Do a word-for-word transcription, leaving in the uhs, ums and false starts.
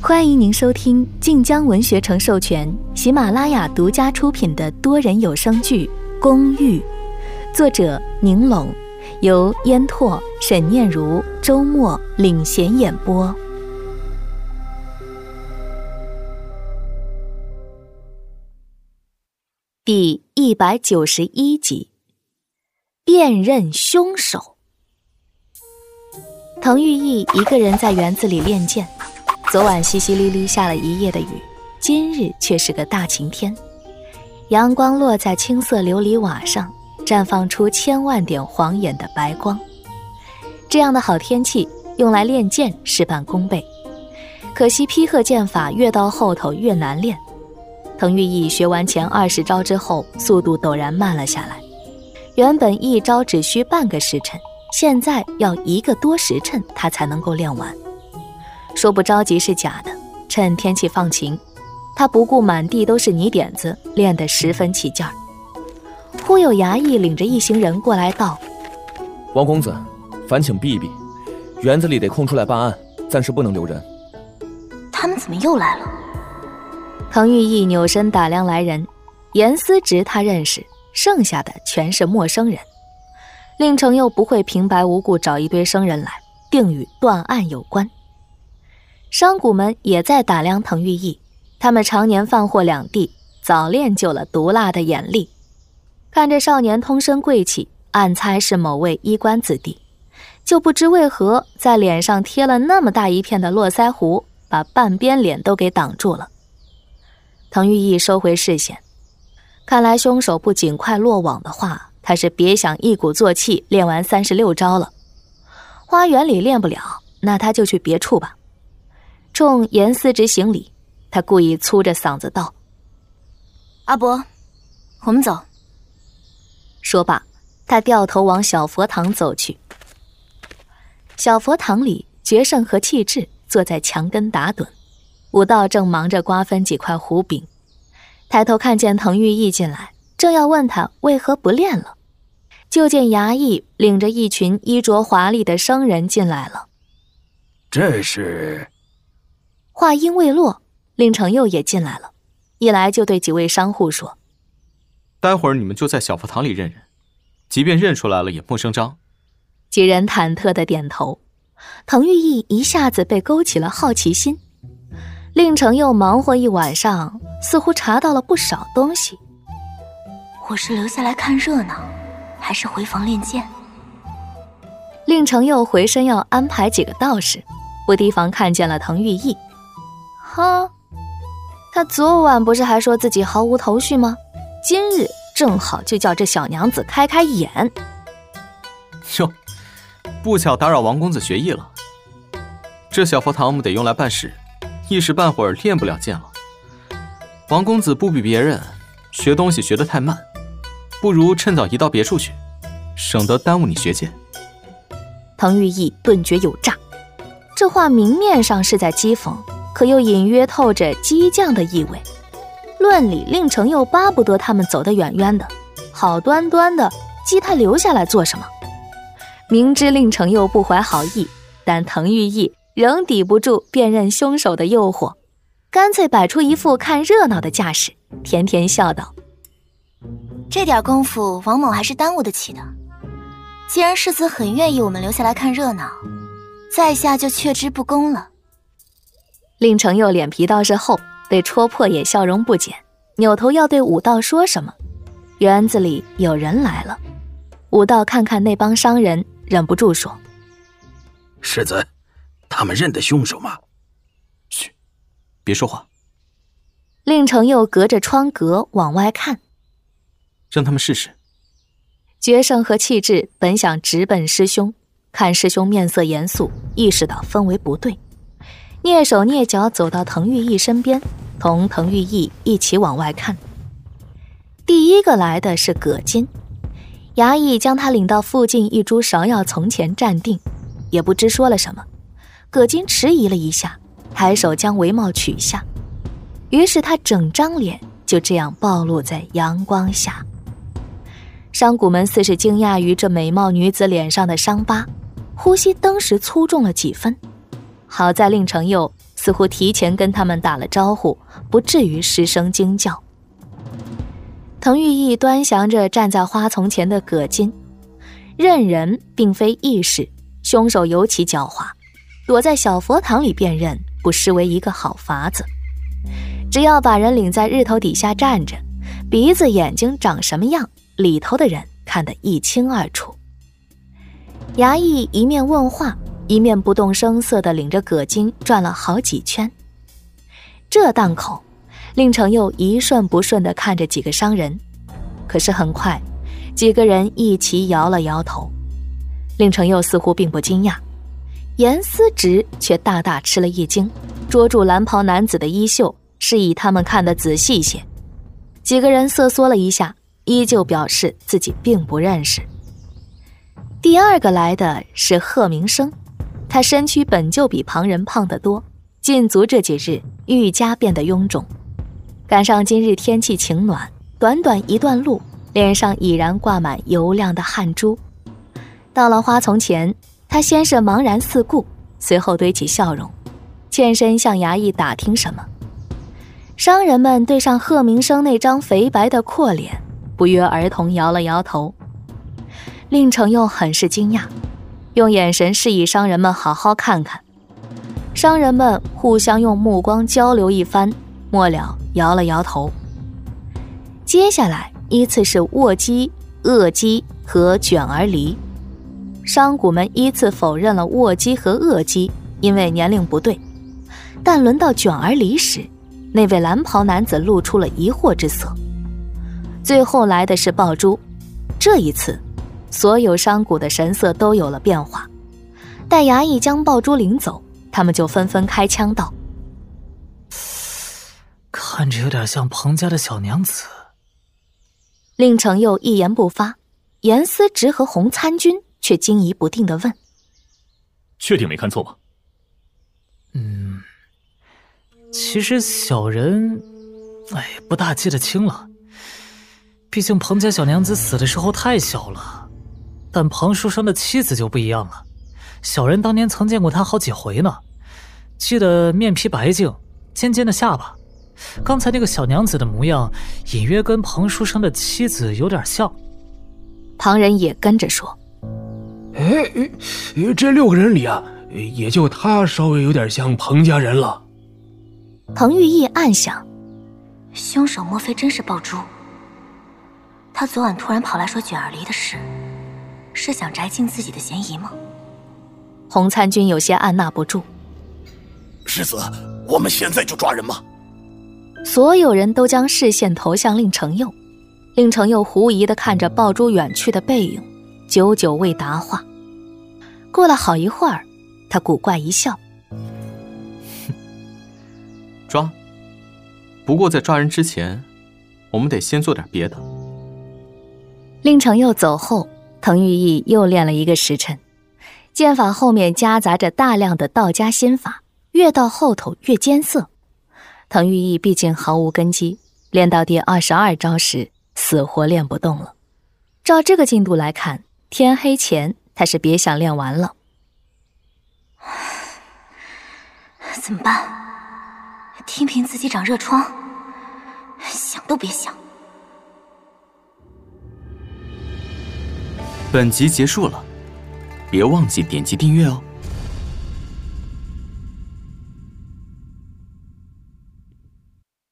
欢迎您收听晋江文学城授权、喜马拉雅独家出品的多人有声剧《公寓》，作者宁拢，由烟拓、沈念如、周末领衔演播。第一百九十一集，辨认凶手。滕玉义一个人在园子里练剑。昨晚淅淅沥沥下了一夜的雨，今日却是个大晴天。阳光落在青色琉璃瓦上，绽放出千万点晃眼的白光。这样的好天气用来练剑事半功倍，可惜劈鹤剑法越到后头越难练。滕玉义学完前二十招之后，速度陡然慢了下来，原本一招只需半个时辰，现在要一个多时辰他才能够练完。说不着急是假的，趁天气放晴，他不顾满地都是泥点子，练得十分起劲儿。忽有衙役领着一行人过来道： 王公子，烦请避一避，园子里得空出来办案，暂时不能留人。 他们怎么又来了？ 滕玉义扭身打量来人，严思直他认识，剩下的全是陌生人。令程又不会平白无故找一堆生人来，定与断案有关。商贾们也在打量滕玉义，他们常年犯祸两地，早练就了毒辣的眼力。看着少年通身贵气，暗猜是某位衣冠子弟，就不知为何在脸上贴了那么大一片的络腮胡，把半边脸都给挡住了。滕玉义收回视线，看来凶手不尽快落网的话，他是别想一鼓作气练完三十六招了。花园里练不了，那他就去别处吧。冲严思直行礼，他故意粗着嗓子道： 阿伯，我们走。 说罢，他掉头往小佛堂走去。小佛堂里，决胜和气质坐在墙根打盹，武道正忙着瓜分几块胡饼。抬头看见滕玉义进来，正要问他为何不练了，就见衙役领着一群衣着华丽的生人进来了。 这是…… 话音未落，令程佑也进来了，一来就对几位商户说： 待会儿你们就在小佛堂里认人，即便认出来了也莫声张。 几人忐忑地点头。滕玉义一下子被勾起了好奇心。令程佑忙活一晚上，似乎查到了不少东西。 我是留下来看热闹，还是回房练剑？ 令程佑回身要安排几个道士，不提防看见了滕玉义。哈，他昨晚不是还说自己毫无头绪吗？今日正好就叫这小娘子开开眼。 哟，不巧打扰王公子学艺了。这小佛堂我们得用来办事，一时半会儿练不了剑了。王公子不比别人，学东西学得太慢，不如趁早移到别处去，省得耽误你学剑。 滕玉义顿觉有诈，这话明面上是在讥讽，可又隐约透着激将的意味。论理，令程又巴不得他们走得远远的，好端端的激他留下来做什么？明知令程又不怀好意，但滕玉义仍抵不住辨认凶手的诱惑，干脆摆出一副看热闹的架势，甜甜笑道： 这点功夫王某还是耽误得起的。既然世子很愿意我们留下来看热闹，在下就却之不恭了。 令程佑脸皮倒是厚，对戳破也笑容不减，扭头要对武道说什么。园子里有人来了，武道看看那帮商人，忍不住说： 世子，他们认得凶手吗？ 嘘，别说话。 令程佑隔着窗格往外看， 让他们试试。 决胜和气质本想直奔师兄，看师兄面色严肃，意识到氛围不对，蹑手蹑脚走到滕玉义身边，同滕玉义一起往外看。第一个来的是葛金，衙役将他领到附近一株芍药丛前站定，也不知说了什么。葛金迟疑了一下，抬手将帷帽取下，于是他整张脸就这样暴露在阳光下。商贾们似是惊讶于这美貌女子脸上的伤疤，呼吸登时粗重了几分。好在令程佑似乎提前跟他们打了招呼，不至于失声惊叫。滕玉义端详着站在花丛前的葛金，认人并非易事，凶手尤其狡猾，躲在小佛堂里辨认不失为一个好法子。只要把人领在日头底下站着，鼻子眼睛长什么样，里头的人看得一清二楚。衙役一面问话，一面不动声色地领着葛金转了好几圈。这档口，令程又一顺不顺地看着几个商人，可是很快几个人一齐摇了摇头。令程又似乎并不惊讶，严思直却大大吃了一惊，捉住蓝袍男子的衣袖，示意他们看得仔细些。几个人瑟缩了一下，依旧表示自己并不认识。第二个来的是贺明生，他身躯本就比旁人胖得多，禁足这几日愈加变得臃肿，赶上今日天气晴暖，短短一段路，脸上已然挂满油亮的汗珠。到了花丛前，他先是茫然四顾，随后堆起笑容，欠身向衙役打听什么。商人们对上贺明生那张肥白的阔脸，不约而同摇了摇头。令程又很是惊讶，用眼神示意商人们好好看看。商人们互相用目光交流一番，末了摇了摇头。接下来依次是卧鸡、恶鸡和卷儿离。商贾们依次否认了卧鸡和恶鸡，因为年龄不对。但轮到卷儿离时，那位蓝袍男子露出了疑惑之色。最后来的是爆珠，这一次所有商贾的神色都有了变化。待衙役将爆珠领走，他们就纷纷开枪道： 看着有点像彭家的小娘子。 令程又一言不发，严思直和洪参军却惊疑不定地问： 确定没看错吗？ 嗯，其实小人哎不大记得清了，毕竟彭家小娘子死的时候太小了。但彭书生的妻子就不一样了，小人当年曾见过她好几回呢，记得面皮白净，尖尖的下巴。刚才那个小娘子的模样，隐约跟彭书生的妻子有点像。 旁人也跟着说： 哎，这六个人里啊，也就他稍微有点像彭家人了。 彭玉义暗想， 凶手莫非真是爆珠？他昨晚突然跑来说卷儿离的事，是想摘清自己的嫌疑吗？ 洪参军有些按捺不住： 世子，我们现在就抓人吗？ 所有人都将视线投向令程佑，令程佑狐疑地看着爆珠远去的背影，久久未答话。过了好一会儿，他古怪一笑： 抓。不过在抓人之前，我们得先做点别的。 令程佑走后，滕玉义又练了一个时辰，剑法后面夹杂着大量的道家心法，越到后头越艰涩。滕玉义毕竟毫无根基，练到第二十二招时，死活练不动了。照这个进度来看，天黑前他是别想练完了。 怎么办？听凭自己长热疮，想都别想。 本集结束了，别忘记点击订阅哦。